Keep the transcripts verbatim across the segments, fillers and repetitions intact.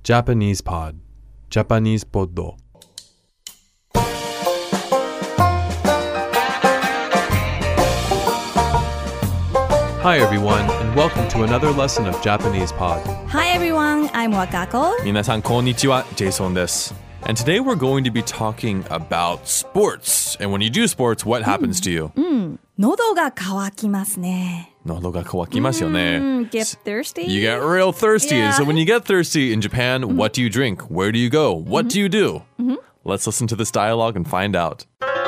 Japanese Pod Japanese Poddo Hi everyone, and welcome to another lesson of Japanese Pod. Hi everyone, I'm Wakako. 皆さんこんにちは、Jason です。And today we're going to be talking about sports. And when you do sports, what happens to you? うん、喉が渇きますね。 喉が渇きますよね。 Mm, get thirsty? You get real thirsty. Yeah. So when you get thirsty in Japan, mm-hmm. what do you drink? Where do you go? What mm-hmm. do you do? Mm-hmm. Let's listen to this dialogue and find out.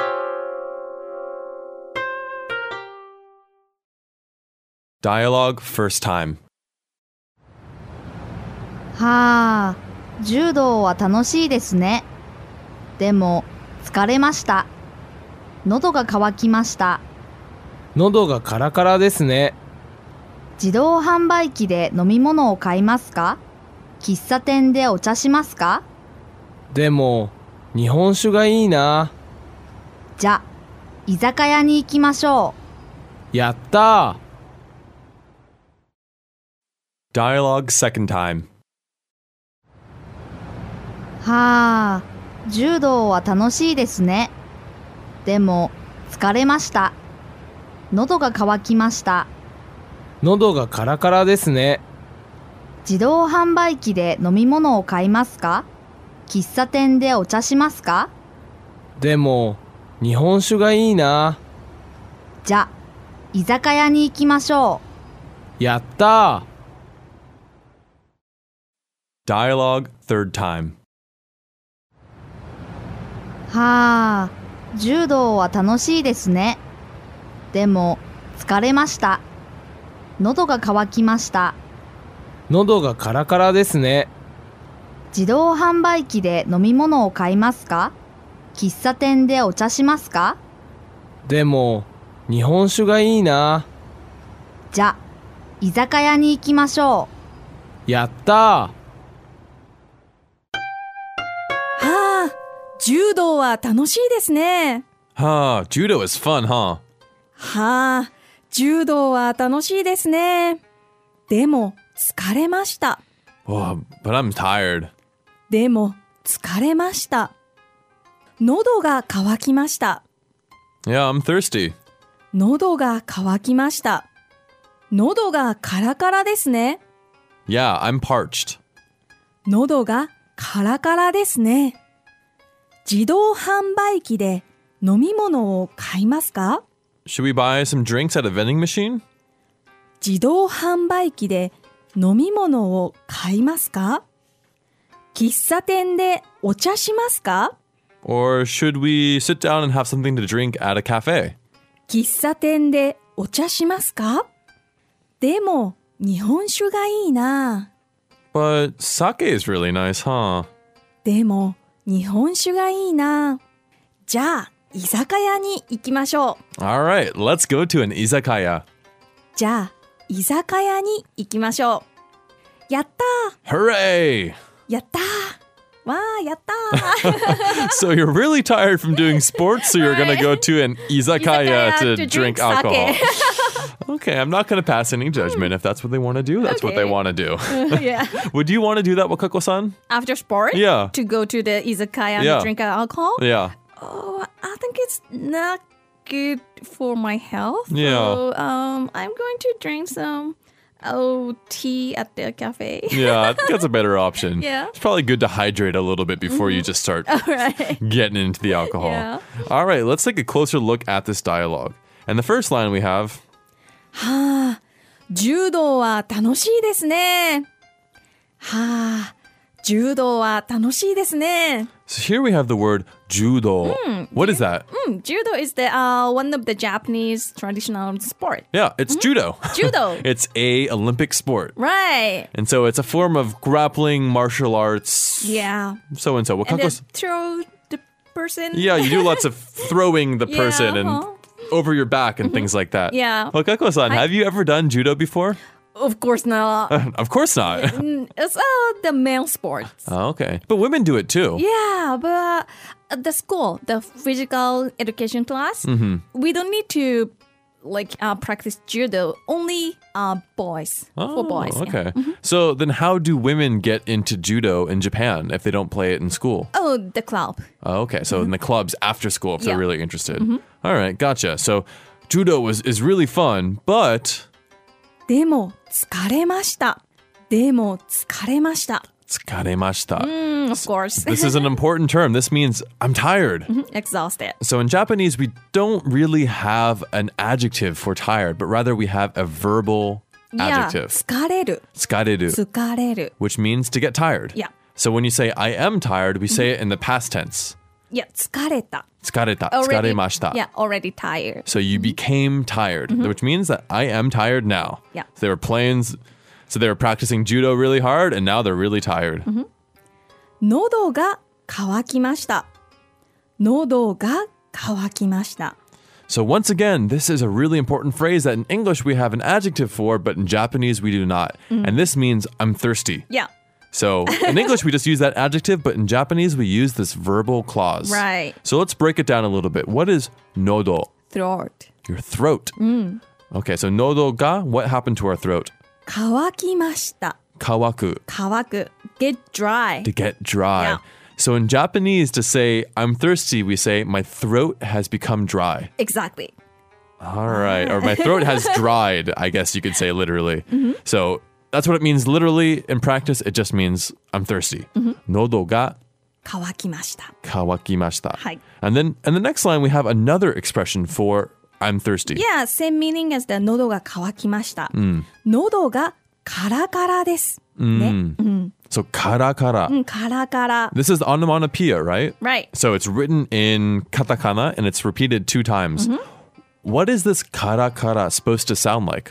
Dialogue first time. はあ、柔道は楽しいですね。でも疲れました。喉が渇きました。 喉がカラカラですね。 自動販売機で飲み物を買いますか？喫茶店でお茶しますか？ でも日本酒がいいな。 じゃ、居酒屋に行きましょう。やったー。 Dialogue second time. はあ、柔道は楽しいですね。でも疲れました。喉が渇きました。 喉がカラカラですね。 自動販売機で飲み物を買いますか？喫茶店でお茶しますか？ でも日本酒がいいな。 じゃ、居酒屋に行きましょう。やったー。 Dialogue third time. はあ、柔道は楽しいですね。でも疲れました。喉が渇きました。 喉がカラカラですね。 自動販売機で飲み物を買いますか？喫茶店でお茶しますか？ でも日本酒がいいな。 じゃ、居酒屋に行きましょう。やったー。 はあ、柔道は楽しいですね。 はあ、judo is fun, huh? はあ、柔道は楽しいですね。でも疲れました。 Oh, but I'm tired. でも疲れました。喉が渇きました。 Yeah, I'm thirsty. 喉が渇きました。喉がカラカラですね。 Yeah, I'm parched. 喉がカラカラですね。自動販売機で飲み物を買いますか？ Should we buy some drinks at a vending machine? 自動販売機で飲み物を買いますか？喫茶店でお茶しますか？ Or should we sit down and have something to drink at a cafe? 喫茶店でお茶しますか？でも日本酒がいいな。 But sake is really nice, huh? でも日本酒がいいな。じゃあ居酒屋に行きましょう。 Alright, let's go to an izakaya. じゃあ居酒屋に行きましょう。やったー。 Hooray! やったー。わー、やったー。 So you're really tired from doing sports, so you're gonna go to an izakaya, izakaya to, to drink, drink alcohol. Okay, I'm not gonna pass any judgment. If that's what they want to do, that's okay. what they want to do. Yeah. Would you want to do that, Wakako-san? After sport? Yeah. To go to the izakaya yeah. and drink alcohol? Yeah. Oh, I think it's not good for my health. Yeah. So um, I'm going to drink some oh, tea at the cafe. Yeah, I think that's a better option. Yeah. It's probably good to hydrate a little bit before mm-hmm. you just start right. getting into the alcohol. Yeah. All right, let's take a closer look at this dialogue. And the first line we have... はあ、柔道は楽しいですね。はあ、柔道は楽しいですね。 So here we have the word judo. Mm, what is that? Mm, judo is the uh, one of the Japanese traditional sport. Yeah, it's mm-hmm. judo. Judo. It's a Olympic sport. Right. And so it's a form of grappling, martial arts. Yeah. So and so. What and then was... throw the person. Yeah, you do lots of throwing the person yeah, and uh-huh. over your back and mm-hmm. things like that. Yeah. Wakako-san, have you ever done judo before? Of course not. Of course not. It's uh, the male sport. Oh, okay. But women do it too. Yeah, but at the school, the physical education class, mm-hmm. we don't need to like uh, practice judo, only uh, boys. Oh, for boys. yeah. okay. So then how do women get into judo in Japan if they don't play it in school? Oh, the club. Oh, okay. So in the clubs after school if they're Yeah. really interested. All right, gotcha. So judo was is really fun, but でも疲れました。でも疲れました。 tsukaremashita. Mm, of course. This is an important term. This means I'm tired. Exhausted. So in Japanese, we don't really have an adjective for tired, but rather we have a verbal Yeah. adjective. 疲れる。 Tsukareru, 疲れる。 which means to get tired. Yeah. So when you say I am tired, we say it in the past tense. Yeah, 疲れた。 Tsukareta, Already, tsukaremashita. yeah, already tired. So you became tired, which means that I am tired now. Yeah. So they were playing, so they were practicing judo really hard, and now they're really tired. 喉が渇きました。喉が渇きました。 So once again, this is a really important phrase that in English we have an adjective for, but in Japanese we do not. And this means I'm thirsty. Yeah, So in English we just use that adjective, but in Japanese we use this verbal clause. right. So let's break it down a little bit. What is nodo? Throat. Your throat. Okay, so nodo ga, what happened to our throat? 渇きました。 Kawaku, 乾く。Get dry. to get dry. Yeah. So in Japanese, to say I'm thirsty, we say my throat has become dry. Exactly. All right. Or my throat has dried, I guess you could say literally. So that's what it means literally. In practice, it just means I'm thirsty. Nodo ga 乾きました。 kawakimashita. はい。 And then in the next line, we have another expression for I'm thirsty. Yeah, same meaning as the 喉が渇きました。喉がカラカラです。ね。 So kara kara. うん、カラカラ。 This is onomatopoeia, right? Right. So it's written in katakana and it's repeated two times. What is this kara kara supposed to sound like?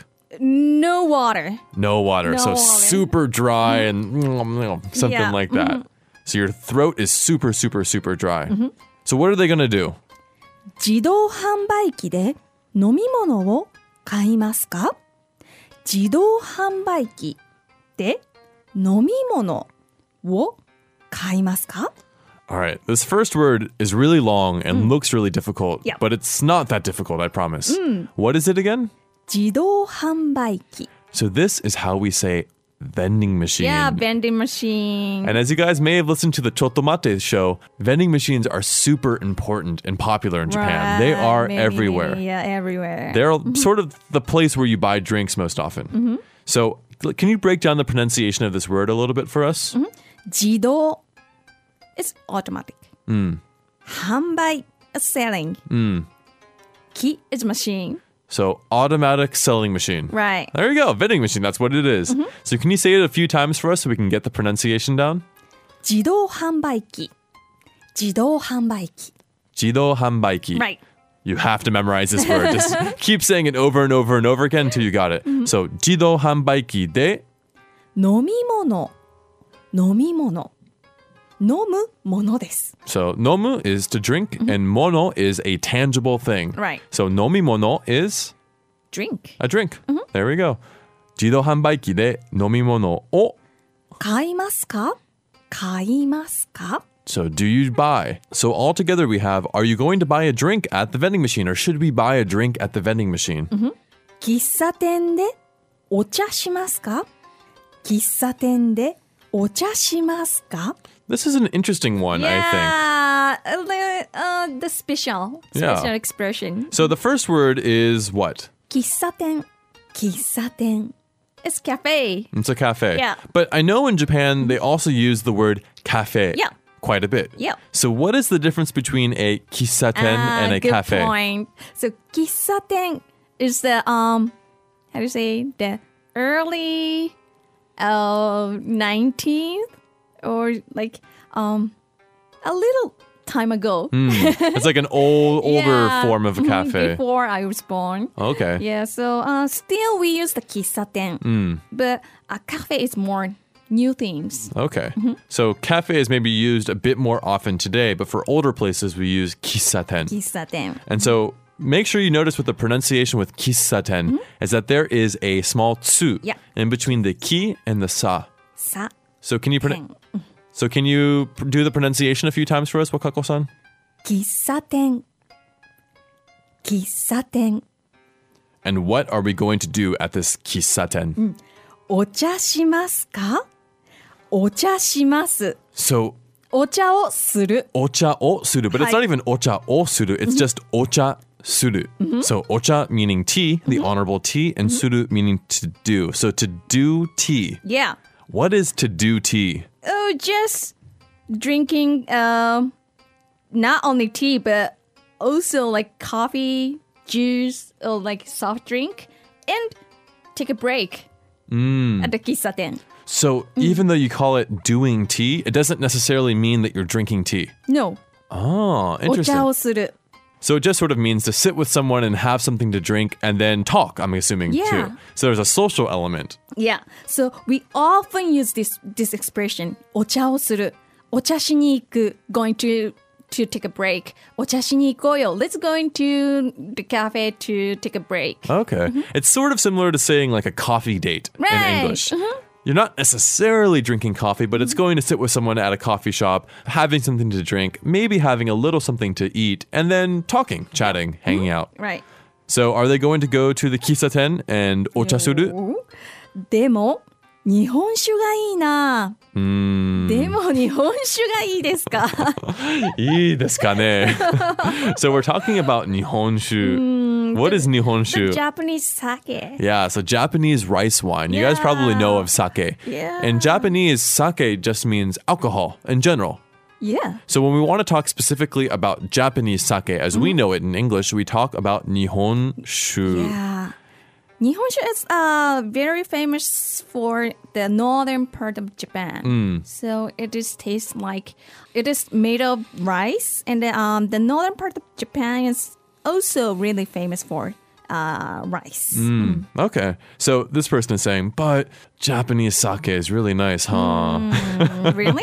No water. No water. No so water. super dry and something Yeah. like that. So your throat is super, super, super dry. So what are they going to do? 自動販売機で飲み物を買いますか？自動販売機で飲み物を買いますか？ All right. This first word is really long and looks really difficult, Yeah. but it's not that difficult, I promise. What is it again? 自動販売機。 So this is how we say vending machine. Yeah, vending machine. And as you guys may have listened to the Chotomate show, vending machines are super important and popular in Japan. They Right, are many, everywhere. many, yeah, everywhere. They're sort of the place where you buy drinks most often. So can you break down the pronunciation of this word a little bit for us? 自動 is automatic. 販売 is selling. 機 is machine. So automatic selling machine. Right. There you go. Vending machine. That's what it is. So can you say it a few times for us so we can get the pronunciation down? 自動販売機。自動販売機。 Jido hanbaiki. Right. You have to memorize this word. Just keep saying it over and over and over again until you got it. So jido hanbaiki de 飲み物。飲み物。飲むものです。 So nomu is to drink and mono is a tangible thing. Right. So nomimono is Drink. a drink. There we go. Jido hanbaiki de nomimono o. 買いますか？買いますか？ So do you buy? So all together we have, are you going to buy a drink at the vending machine or should we buy a drink at the vending machine? 喫茶店でお茶しますか？喫茶店でお茶しますか？ This is an interesting one, I Yeah, uh, uh, the special, Yeah. special expression. think. So the first word is what? 喫茶店、喫茶店。It's cafe. It's a cafe. Yeah. But I know in Japan they also use the word cafe Yeah. quite a bit. Yeah. So what is the difference between a kissaten Ah, and a good cafe? point. So 喫茶店 is the um, how do you say the early uh nineteenth or like um a little time ago. It's like an old, older Yeah, form of a mhm, cafe. Before I was born. Okay. Yeah, so uh, still we use the 喫茶店, Mm. but a cafe is more new things. Okay. Mm-hmm. So cafe is maybe used a bit more often today, but for older places we use kissaten. 喫茶店. And so make sure you notice with the pronunciation with kissaten is that there is a small tsu Yeah. in between the ki and the sa. さ So can you pro- 店. so can you pr- do the pronunciation a few times for us, Wakako-san? 喫茶店。喫茶店。 And what are we going to do at this kissaten? お茶しますかお茶します。 So, お茶をする。 ocha o suru, but it's not even ocha o suru, it's just ocha suru. So, ocha meaning tea, the honorable tea, and suru meaning to do. So, to do tea. Yeah. What is to do tea? Oh, just drinking um, not only tea, but also like coffee, juice, or like soft drink, and take a break at the kissaten. So, even though you call it doing tea, it doesn't necessarily mean that you're drinking tea. No. Oh, お interesting. 茶をする。 So it just sort of means to sit with someone and have something to drink and then talk, I'm assuming, Yeah. too. So there's a social element. Yeah. So we often use this this expression お茶をする。お茶しに行く。Going to to take a break. お茶しに行こうよ。Let's go into the cafe to take a break. Okay. It's sort of similar to saying like a coffee date in Right. English. You're not necessarily drinking coffee, but it's going to sit with someone at a coffee shop, having something to drink, maybe having a little something to eat, and then talking, chatting, hanging out. Right. So are they going to go to the kissaten and ocha suru? でも日本酒がいいな。でも日本酒がいいですか。 いいですかね? So we're talking about nihonshu. What is nihonshu? Japanese sake. Yeah, so Japanese rice wine. You guys probably know of sake. Yeah. In Japanese, sake just means alcohol in general. Yeah. So when we want to talk specifically about Japanese sake, as we know it in English, we talk about nihonshu. Yeah. Nihonshu is uh, very famous for the northern part of Japan. So it is tastes like it is made of rice, and the, um, the northern part of Japan is also really famous for uh, rice. Okay, so this person is saying, but Japanese sake is really nice, huh? Really?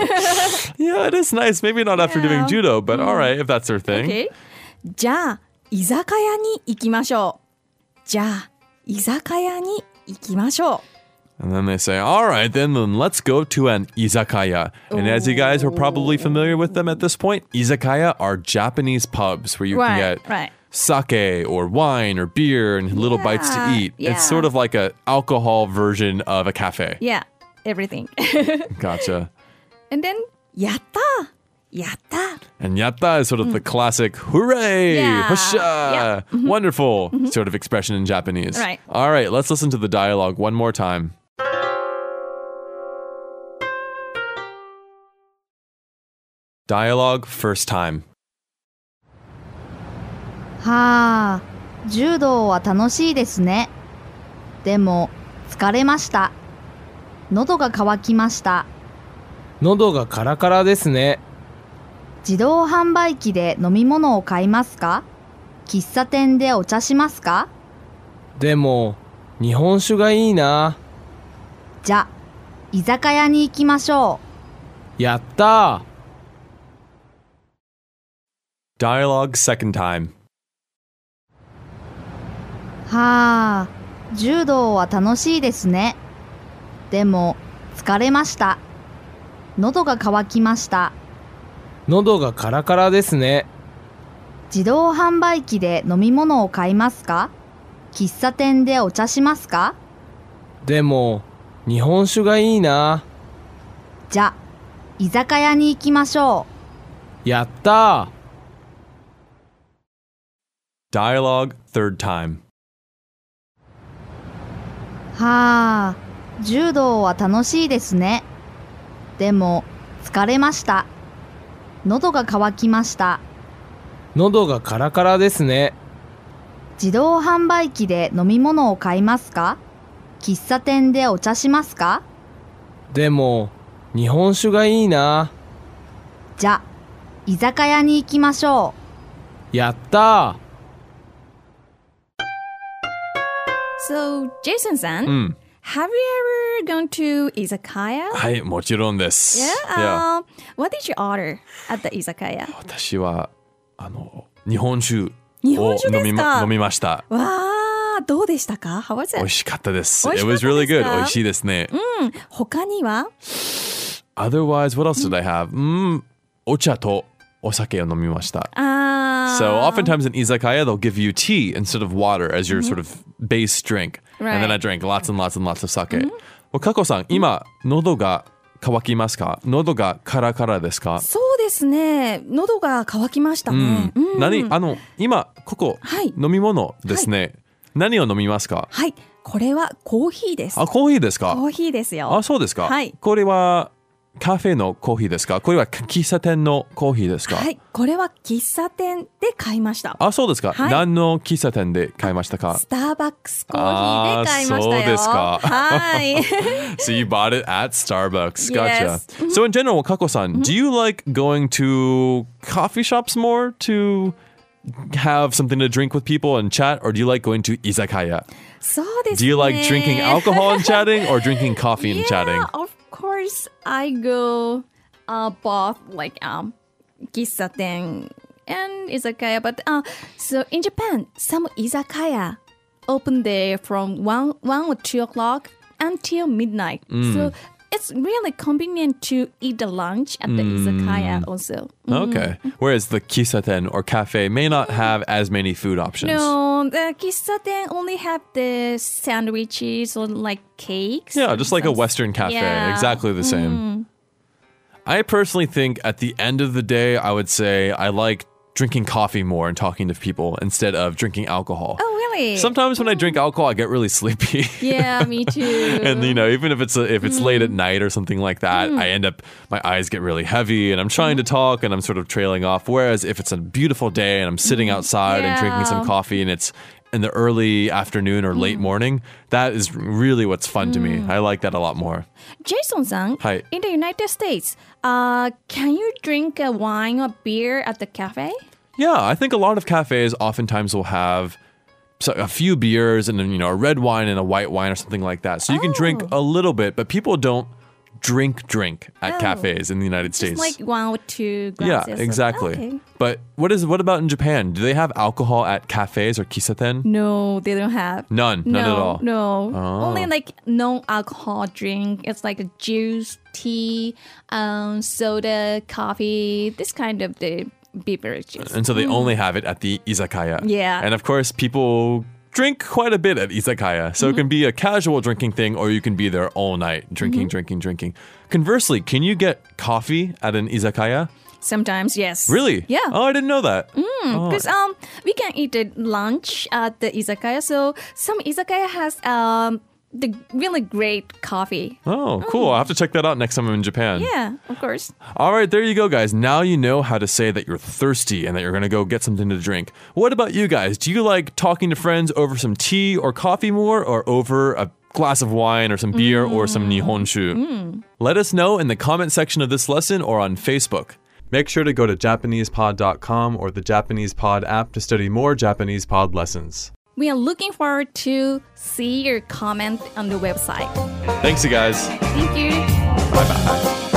Yeah, it is nice. Maybe not after doing Yeah. judo, but all right, if that's their thing. Okay. じゃあ居酒屋に行きましょう。じゃあ居酒屋に行きましょう。 And then they say, all right, then, then let's go to an izakaya. And as you guys are probably familiar with them at this point, izakaya are Japanese pubs where you Right, can get right. sake or wine or beer and little bites to Yeah, eat. yeah. It's sort of like an alcohol version of a cafe. Yeah, everything. Gotcha. And then やったやった And yatta is sort of the classic hooray, Yeah, husha, yeah. wonderful sort of expression in Japanese. Right. All right, let's listen to the dialogue one more time. Dialogue first time. はあ、柔道は楽しいですね。でも疲れました。喉が渇きました。 喉がカラカラですね。 自動販売機で飲み物を買いますか？喫茶店でお茶しますか？ でも日本酒がいいな。 じゃ、居酒屋に行きましょやったー。 Dialogue second time. う。はあ、柔道は楽しいですね。でも疲れました。喉が渇きました。 喉がカラカラですね。 自動販売機で飲み物を買いますか？喫茶店でお茶しますか？ でも日本酒がいいな。 じゃ、居酒屋に行きましょやったー。 Dialogue third time. う。はあ、柔道は楽しいですね。でも疲れました。喉が渇きました。 喉がカラカラですね。 自動販売機で飲み物を買いますか？喫茶店でお茶しますか？ でも日本酒がいいな。 じゃ、居酒屋に行きましょやったー。 So, Jason-san, Mm. have you ever gone to izakaya? はい、もちろんです。 Yeah. Yeah. Um, what did you order at the izakaya? 私はあの日本酒日本を酒ですか？ 飲みま飲みました。 わあ、どうでしたか？ How was 美 it? 味しかったです。 美味 It しかった was really です good. か？ 美味しいですね。 他には？ Otherwise, what else did I have? うん、お茶と osakeを飲みました. Ah. So oftentimes in izakaya, they'll give you tea instead of water as your sort of base drink. Right. And then I drank lots and lots and lots of sake. Well, Kako-san, 今、喉が渇きますか？喉がカラカラですか？ そうですね。喉が渇きましたね。うん何あの、今、ここ、 はい飲み物ですね。何を飲みますか？ はい。これはコーヒーです。 あ、コーヒーですか？ コーヒーですよ。 あ、そうですか。 はいこれはカフェのコーヒーですか？これは喫茶店のコーヒーですか？ はい。これは喫茶店で買いました。 あ、そうですか。 はい何の喫茶店で買いましたか？ スターバックスコーヒーで買いましたよ。 あーそうですかはい。 So you bought it at Starbucks. Gotcha. Yes. So in general, Kako-san, do you like going to coffee shops more to have something to drink with people and chat, or do you like going to izakaya? そうですね。 Do you like drinking alcohol and chatting, or drinking coffee and Yeah, chatting? of course I go uh, both like um 喫茶店 and izakaya, but uh, so in Japan some izakaya open there from one one or two o'clock until midnight. So it's really convenient to eat the lunch at the izakaya also. Okay. Whereas the kisaten or cafe may not have as many food options. No, the kissaten only have the sandwiches or like cakes. Yeah, just like a Some- Western cafe. Yeah. Exactly the same. I personally think at the end of the day, I would say I like drinking coffee more and talking to people instead of drinking alcohol. Oh, really? Sometimes when I drink alcohol, I get really sleepy. Yeah, me too. And you know, even if it's a, if it's late at night or something like that, I end up my eyes get really heavy and I'm trying to talk and I'm sort of trailing off. Whereas if it's a beautiful day and I'm sitting outside and drinking some Yeah. coffee and it's in the early afternoon or late morning, that is really what's fun to me. I like that a lot more. Jason-san, Hi. in the United States, uh, can you drink a wine or beer at the cafe? Yeah, I think a lot of cafes oftentimes will have so a few beers and then, you know, a red wine and a white wine or something like that. So you can drink a little bit, but people don't drink drink at Oh. cafes in the United States. Just like one or two yeah, glasses. of- exactly. Okay. But what is what about in Japan? Do they have alcohol at cafes or kisaten? No, they don't have. None, none no, at all. No, Oh. only like non-alcohol drink. It's like a juice, tea, um, soda, coffee. This kind of the beverages. And so they only have it at the izakaya. Yeah. And of course, people drink quite a bit at izakaya. So it can be a casual drinking thing or you can be there all night drinking, drinking, drinking. Conversely, can you get coffee at an izakaya? Sometimes, yes. Really? Yeah. Oh, I didn't know that. Because um, we can eat the lunch at the izakaya. So some izakaya has um the really great coffee. Oh, cool. I'll have to check that out next time I'm in Japan. Yeah, of course. All right, there you go, guys. Now you know how to say that you're thirsty and that you're going to go get something to drink. What about you guys? Do you like talking to friends over some tea or coffee more, or over a glass of wine or some beer or some nihonshu? Let us know in the comment section of this lesson or on Facebook. Make sure to go to Japanese pod dot com or the Japanese Pod app to study more Japanese pod lessons. We are looking forward to see your comment on the website. Thanks, you guys. Thank you. Bye-bye.